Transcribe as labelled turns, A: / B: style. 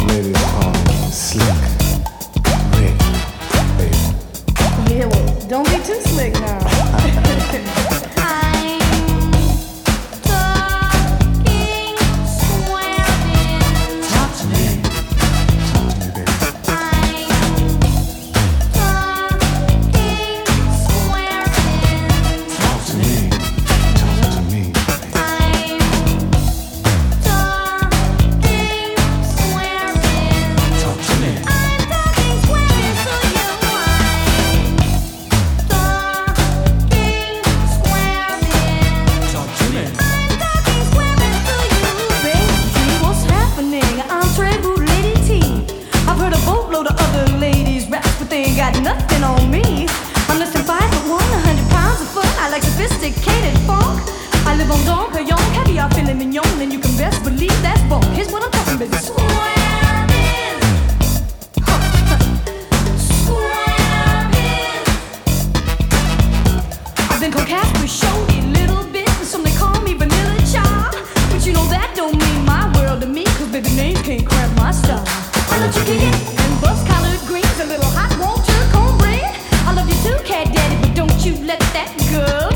A: ladies call me Slick Rick, baby.
B: Yeah, well, don't be too slick now. Nothing on me. I'm less than 5'1", 100 pounds of fun. I like sophisticated funk. I live on Dom Perignon, caviar, filet mignon, and you can best believe that's bunk. Here's what I'm talking about. Swerving, swerving. I've been coquette with showy little bit, and some they call me Vanilla Child. But you know that don't mean my world to me, 'cause baby names can't cramp my style. I love you kick it and bust collard greens, a little hot water. I love you too, cat daddy, but don't you let that go.